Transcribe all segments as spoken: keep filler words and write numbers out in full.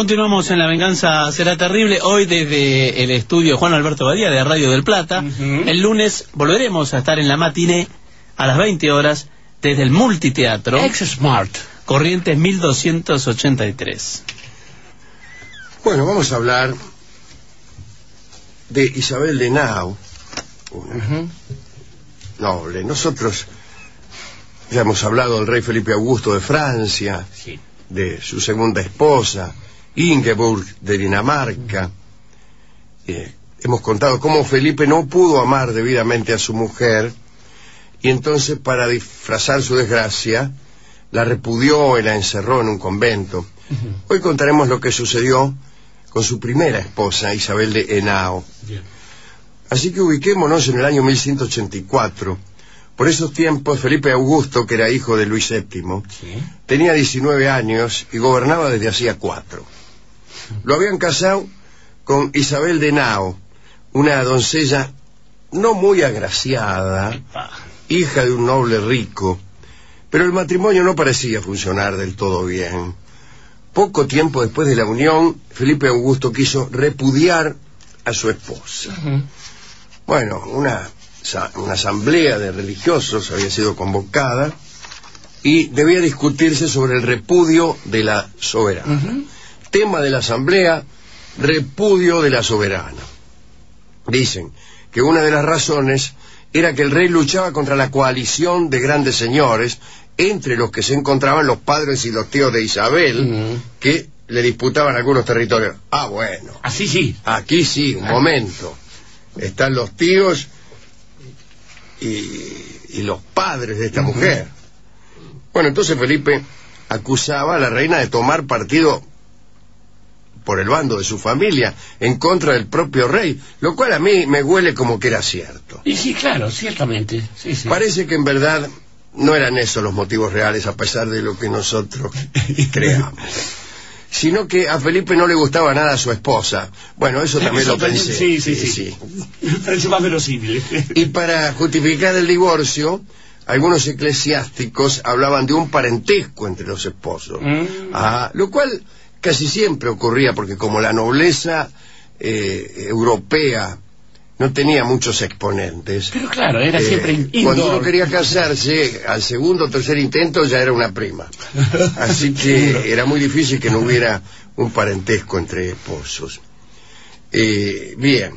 Continuamos en La Venganza Será Terrible, hoy desde el estudio Juan Alberto Badía de Radio del Plata. Uh-huh. El lunes volveremos a estar en la matiné a las veinte horas desde el Multiteatro Ex-Smart, Corrientes mil doscientos ochenta y tres. Bueno, vamos a hablar de Isabel de Henao, una uh-huh. noble. Nosotros ya hemos hablado del rey Felipe Augusto de Francia, sí. de su segunda esposa, Ingeborg de Dinamarca. Eh, hemos contado cómo Felipe no pudo amar debidamente a su mujer, y entonces, para disfrazar su desgracia, la repudió y la encerró en un convento. Uh-huh. Hoy contaremos lo que sucedió con su primera esposa, Isabel de Henao. Yeah. Así que ubiquémonos en el año mil ciento ochenta y cuatro. Por esos tiempos, Felipe Augusto, que era hijo de Luis séptimo, ¿sí? tenía diecinueve años y gobernaba desde hacía cuatro. Lo habían casado con Isabel de Henao, una doncella no muy agraciada, hija de un noble rico, pero el matrimonio no parecía funcionar del todo bien. Poco tiempo después de la unión, Felipe Augusto quiso repudiar a su esposa. Uh-huh. Bueno, una, una asamblea de religiosos había sido convocada y debía discutirse sobre el repudio de la soberana. Uh-huh. Tema de la asamblea: repudio de la soberana. Dicen que una de las razones era que el rey luchaba contra la coalición de grandes señores, entre los que se encontraban los padres y los tíos de Isabel, uh-huh. que le disputaban algunos territorios. Ah, bueno. Así sí. Aquí sí, un momento. Están los tíos y, y los padres de esta uh-huh. mujer. Bueno, entonces Felipe acusaba a la reina de tomar partido por el bando de su familia en contra del propio rey, lo cual a mí me huele como que era cierto. Y sí, claro, ciertamente. Sí, sí. Parece que en verdad no eran esos los motivos reales, a pesar de lo que nosotros creamos, sino que a Felipe no le gustaba nada a su esposa. Bueno, eso también eso lo también, pensé. Sí, sí, sí, sí. Parece más verosímil. Y para justificar el divorcio, algunos eclesiásticos hablaban de un parentesco entre los esposos. Mm. Ah, lo cual casi siempre ocurría, porque como la nobleza eh, europea no tenía muchos exponentes. Pero claro, era eh, siempre indoor. Cuando uno quería casarse, al segundo o tercer intento ya era una prima. Así que era muy difícil que no hubiera un parentesco entre esposos. Eh, bien.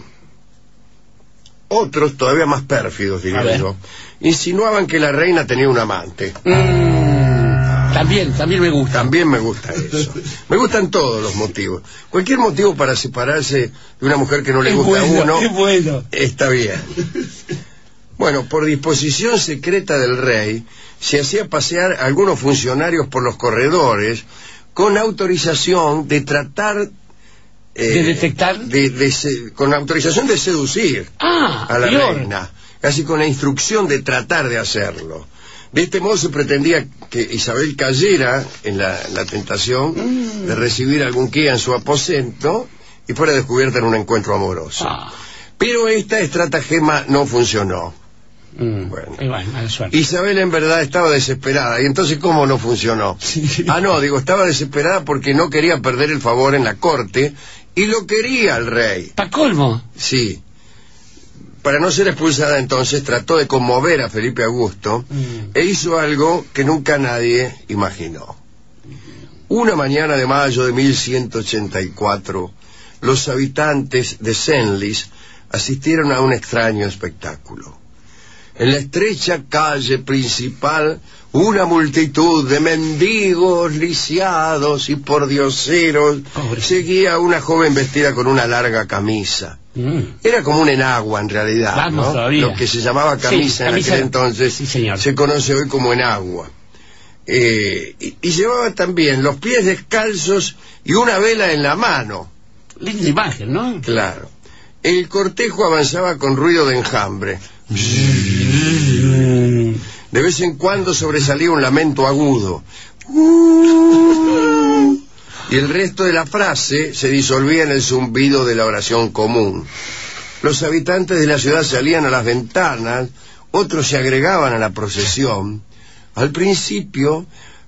Otros, todavía más pérfidos, diría yo, insinuaban que la reina tenía un amante. Mm. También, también me gusta. También me gusta eso. Me gustan todos los motivos. Cualquier motivo para separarse de una mujer que no le es gusta bueno, a uno, es bueno. Está bien. Bueno, por disposición secreta del rey, se hacía pasear a algunos funcionarios por los corredores con autorización de tratar... Eh, ¿De detectar? De, de, con autorización de seducir ah, a la peor. reina. Casi con la instrucción de tratar de hacerlo. De este modo se pretendía que Isabel cayera en la, la tentación mm. de recibir algún guía en su aposento y fuera descubierta en un encuentro amoroso. Ah. Pero esta estratagema no funcionó. Mm. Bueno. Bueno, Isabel en verdad estaba desesperada. ¿Y entonces cómo no funcionó? Sí. Ah, no, digo, estaba desesperada porque no quería perder el favor en la corte y lo quería el rey. ¿Pa' colmo? Sí. Para no ser expulsada entonces, trató de conmover a Felipe Augusto mm. e hizo algo que nunca nadie imaginó. Una mañana de mayo de mil ciento ochenta y cuatro, los habitantes de Senlis asistieron a un extraño espectáculo. En la estrecha calle principal, una multitud de mendigos, lisiados y pordioseros Pobre. seguía a una joven vestida con una larga camisa. Mm. Era como un enagua en realidad, Vamos, ¿no? Todavía. Lo que se llamaba camisa, sí, camisa en aquel entonces sí, se conoce hoy como enagua. Eh, y, y llevaba también los pies descalzos y una vela en la mano. Linda imagen, ¿no? Claro. El cortejo avanzaba con ruido de enjambre. De vez en cuando sobresalía un lamento agudo. Y el resto de la frase se disolvía en el zumbido de la oración común. Los habitantes de la ciudad salían a las ventanas, otros se agregaban a la procesión. Al principio,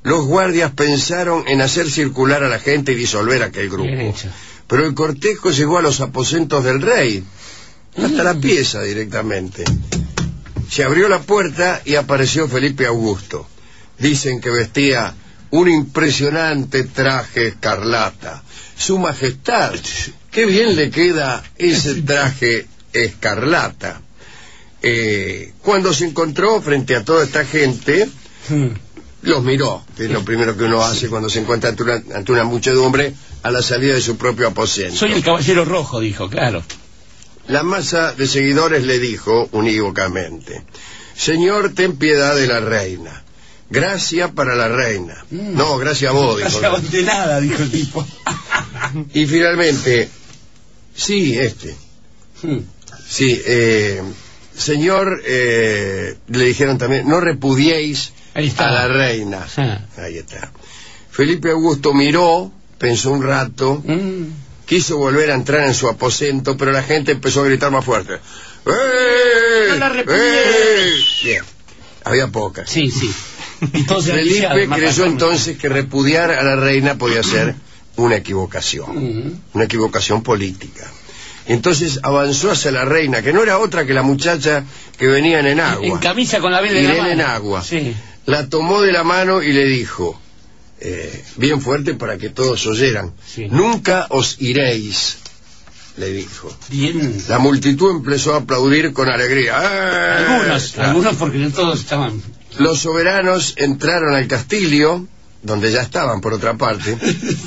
los guardias pensaron en hacer circular a la gente y disolver aquel grupo. Pero el cortejo llegó a los aposentos del rey, hasta la pieza directamente. Se abrió la puerta y apareció Felipe Augusto. Dicen que vestía un impresionante traje escarlata. Su majestad, qué bien le queda ese traje escarlata. Eh, cuando se encontró frente a toda esta gente, los miró, que es lo primero que uno hace cuando se encuentra ante una, ante una muchedumbre a la salida de su propio aposento. Soy el caballero rojo, dijo, claro. La masa de seguidores le dijo unívocamente: señor, ten piedad de la reina. Gracia para la reina. Mm. No, gracias a vos, dijo. Gracias de nada, dijo el tipo. Y finalmente, sí, este. Hmm. Sí, eh, señor, eh, le dijeron también, no repudiéis a la reina. Sí. Ahí está. Felipe Augusto miró, pensó un rato, mm. quiso volver a entrar en su aposento, pero la gente empezó a gritar más fuerte. ¡Eh! ¡No la repudiéis! Bien, había pocas. Sí, sí. Entonces, Felipe creyó entonces que repudiar a la reina podía ser una equivocación, uh-huh. una equivocación política. Entonces avanzó hacia la reina, que no era otra que la muchacha que venía en enagua. En camisa con la vela en la mano. en agua. Sí. La tomó de la mano y le dijo, eh, bien fuerte para que todos oyeran, sí. Nunca os iréis, le dijo. Bien. La multitud empezó a aplaudir con alegría. ¡Eh! Algunos, claro. Algunos porque no todos estaban... Los soberanos entraron al castillo, donde ya estaban por otra parte.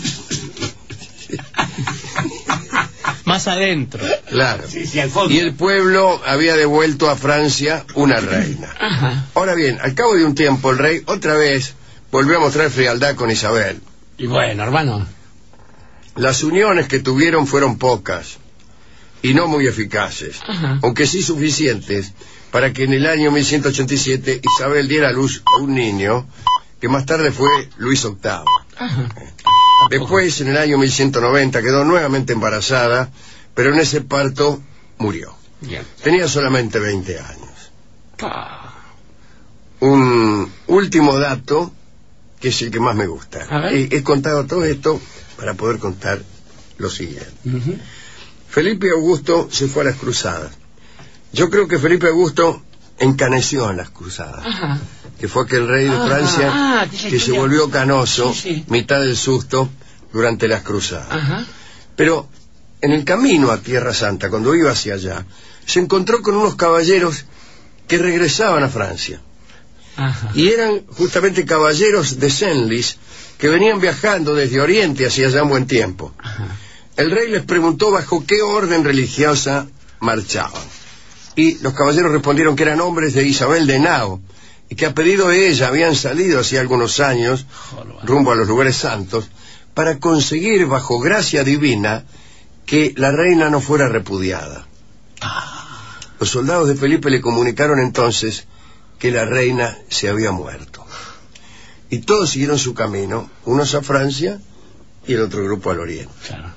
Más adentro. Claro. Sí, sí, al fondo. Y el pueblo había devuelto a Francia una reina. Ajá. Ahora bien, al cabo de un tiempo el rey otra vez volvió a mostrar frialdad con Isabel. Y bueno, hermano. Las uniones que tuvieron fueron pocas y no muy eficaces, Ajá. aunque sí suficientes para que en el año mil ciento ochenta y siete Isabel diera a luz a un niño que más tarde fue Luis octavo. Ajá. Después, en el año mil ciento noventa, quedó nuevamente embarazada, pero en ese parto murió. Bien. Tenía solamente veinte años. Ah. Un último dato, que es el que más me gusta. He, he contado todo esto para poder contar lo siguiente. Uh-huh. Felipe Augusto se fue a las cruzadas. Yo creo que Felipe Augusto encaneció en las cruzadas. Ajá. Que fue aquel rey de Francia ah, que, que se volvió canoso, sí, sí. mitad del susto, durante las cruzadas. Ajá. Pero en el camino a Tierra Santa, cuando iba hacia allá, se encontró con unos caballeros que regresaban a Francia. Ajá. Y eran justamente caballeros de Senlis que venían viajando desde Oriente hacia allá un buen tiempo. Ajá. El rey les preguntó bajo qué orden religiosa marchaban. Y los caballeros respondieron que eran hombres de Isabel de Nao, y que a pedido de ella habían salido hacía algunos años rumbo a los lugares santos para conseguir bajo gracia divina que la reina no fuera repudiada. Los soldados de Felipe le comunicaron entonces que la reina se había muerto, y todos siguieron su camino, unos a Francia y el otro grupo al Oriente. Claro.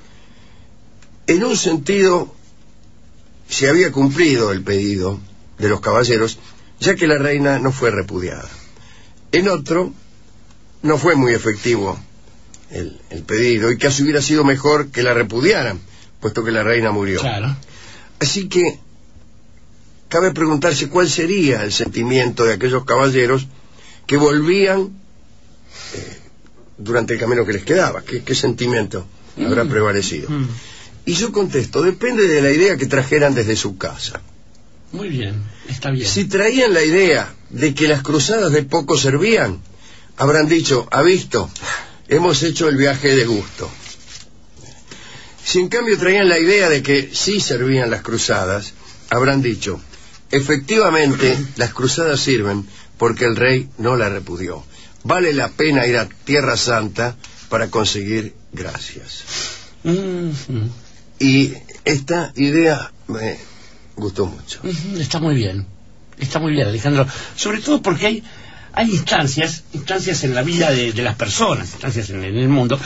En un sentido se había cumplido el pedido de los caballeros, ya que la reina no fue repudiada. En otro, no fue muy efectivo el, el pedido, y casi hubiera sido mejor que la repudiaran, puesto que la reina murió. Claro. Así que cabe preguntarse cuál sería el sentimiento de aquellos caballeros que volvían eh, durante el camino que les quedaba. ¿Qué, qué sentimiento mm. habrá prevalecido? Mm. Y yo contesto, depende de la idea que trajeran desde su casa. Muy bien, está bien. Si traían la idea de que las cruzadas de poco servían, habrán dicho, ha visto, hemos hecho el viaje de gusto. Si en cambio traían la idea de que sí servían las cruzadas, habrán dicho, efectivamente las cruzadas sirven porque el rey no la repudió. Vale la pena ir a Tierra Santa para conseguir gracias. Mm-hmm. Y esta idea me gustó mucho. Mm-hmm. Está muy bien, está muy bien, Alejandro. Sobre todo porque hay, hay instancias, instancias en la vida de, de las personas, instancias en, en el mundo,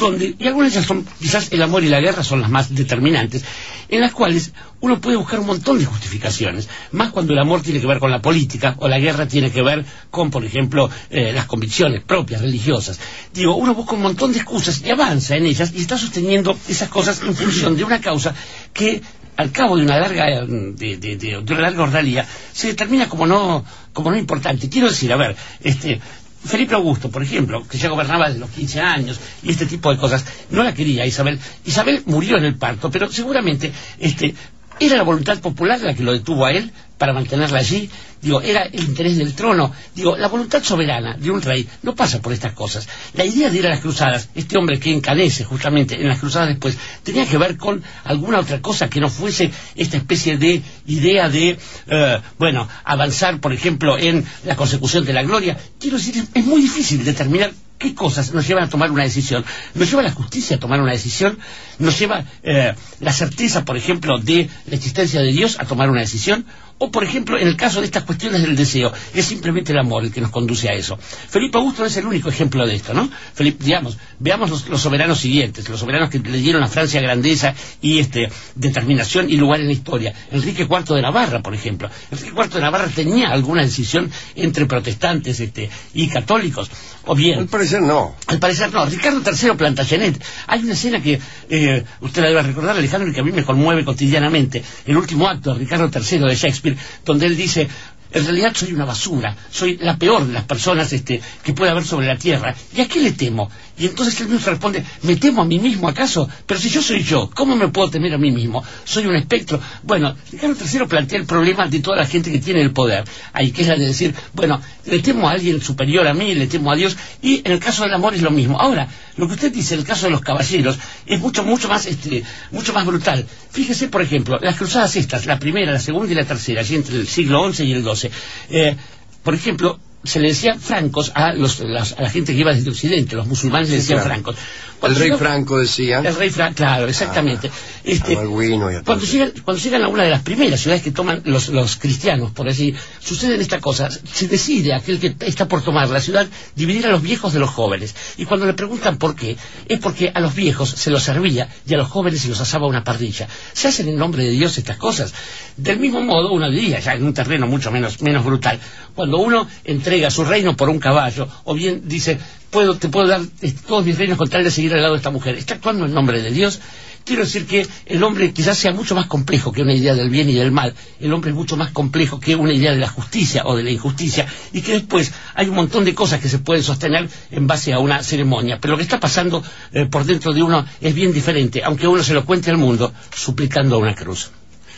donde, y algunas de ellas son, quizás el amor y la guerra son las más determinantes, en las cuales uno puede buscar un montón de justificaciones, más cuando el amor tiene que ver con la política, o la guerra tiene que ver con, por ejemplo, eh, las convicciones propias, religiosas. Digo, uno busca un montón de excusas y avanza en ellas, y está sosteniendo esas cosas en función de una causa que, al cabo de una larga de, de, de, de una larga ordalía, se determina como no, como no importante. Quiero decir, a ver, este... Felipe Augusto, por ejemplo, que ya gobernaba desde los quince años y este tipo de cosas, no la quería Isabel. Isabel murió en el parto, pero seguramente este, era la voluntad popular la que lo detuvo a él para mantenerla allí. Digo, era el interés del trono. Digo, la voluntad soberana de un rey no pasa por estas cosas. La idea de ir a las cruzadas, este hombre que encanece justamente en las cruzadas después, tenía que ver con alguna otra cosa que no fuese esta especie de idea de, uh, bueno, avanzar, por ejemplo, en la consecución de la gloria. Quiero decir, es muy difícil determinar qué cosas nos llevan a tomar una decisión. Nos lleva la justicia a tomar una decisión, nos lleva eh, la certeza, por ejemplo, de la existencia de Dios a tomar una decisión, o, por ejemplo, en el caso de estas cuestiones del deseo, es simplemente el amor el que nos conduce a eso. Felipe Augusto no es el único ejemplo de esto, ¿no? Felipe, digamos, veamos los, los soberanos siguientes, los soberanos que le dieron a Francia grandeza y este determinación y lugar en la historia. Enrique cuarto de Navarra, por ejemplo. Enrique cuarto de Navarra tenía alguna decisión entre protestantes este, y católicos, o bien... Al parecer no. Al parecer no. Ricardo tercero Plantagenet. Hay una escena que eh, usted la debe recordar, Alejandro, y que a mí me conmueve cotidianamente. El último acto de Ricardo tercero de Shakespeare, donde él dice: en realidad soy una basura, soy la peor de las personas este, que puede haber sobre la tierra. ¿Y a qué le temo? Y entonces él mismo responde: ¿me temo a mí mismo acaso? Pero si yo soy yo, ¿cómo me puedo temer a mí mismo? Soy un espectro. Bueno, Ricardo tercero plantea el problema de toda la gente que tiene el poder. Ahí que es la de decir, bueno, le temo a alguien superior a mí, le temo a Dios. Y en el caso del amor es lo mismo. Ahora, lo que usted dice en el caso de los caballeros es mucho, mucho más, este, mucho más brutal. Fíjese, por ejemplo, las cruzadas estas, la primera, la segunda y la tercera, allí entre el siglo once y el doce. Eh, por ejemplo, se le decían francos a, los, las, a la gente que iba desde Occidente, los musulmanes le decían sí, claro. francos. El rey llegó, Franco decía. El rey Franco, claro, exactamente. Ah, este, cuando, llegan, cuando llegan a una de las primeras ciudades que toman los, los cristianos, por así, sucede esta cosa. Se decide aquel que está por tomar la ciudad dividir a los viejos de los jóvenes. Y cuando le preguntan por qué, es porque a los viejos se los servía y a los jóvenes se los asaba una parrilla. Se hacen en nombre de Dios estas cosas. Del mismo modo, uno diría, ya en un terreno mucho menos, menos brutal, cuando uno entrega su reino por un caballo, o bien dice, puedo, te puedo dar eh, todos mis reinos con tal de seguir al lado de esta mujer, está actuando en nombre de Dios. Quiero decir que el hombre quizás sea mucho más complejo que una idea del bien y del mal. El hombre es mucho más complejo que una idea de la justicia o de la injusticia, y que después hay un montón de cosas que se pueden sostener en base a una ceremonia. Pero lo que está pasando eh, por dentro de uno es bien diferente, aunque uno se lo cuente al mundo suplicando a una cruz.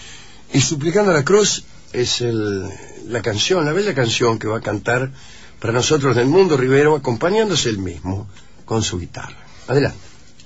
Y suplicando a la cruz es el, la canción, la bella canción que va a cantar para nosotros del Mundo Rivero, acompañándose él mismo con su guitarra. Adelante.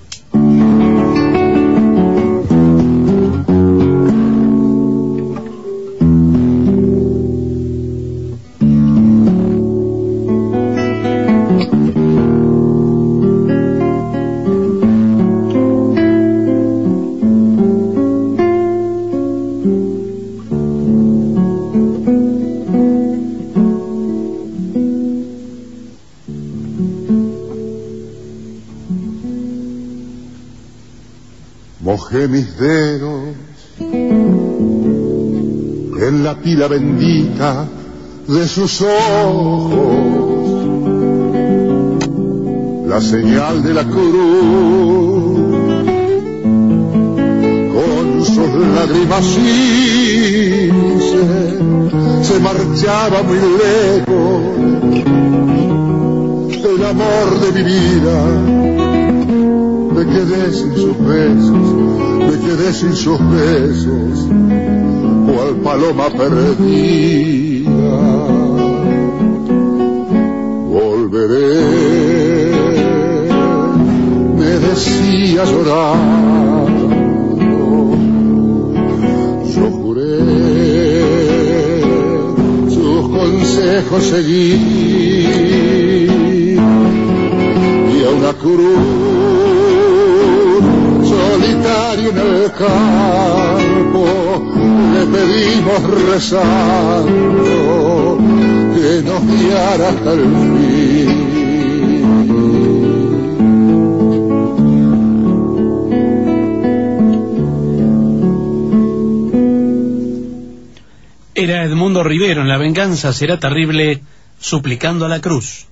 Mojé mis dedos en la pila bendita de sus ojos, la señal de la cruz, con sus lágrimas hice, se marchaba muy lejos el amor de mi vida. Me quedé sin sus besos, me quedé sin sus besos, cual paloma perdida. Volveré, me decía llorando, yo juré sus consejos seguir, y a una cruz solitario en el campo le pedimos rezando que nos guiara hasta el fin. Era Edmundo Rivero en La venganza será terrible, suplicando a la cruz.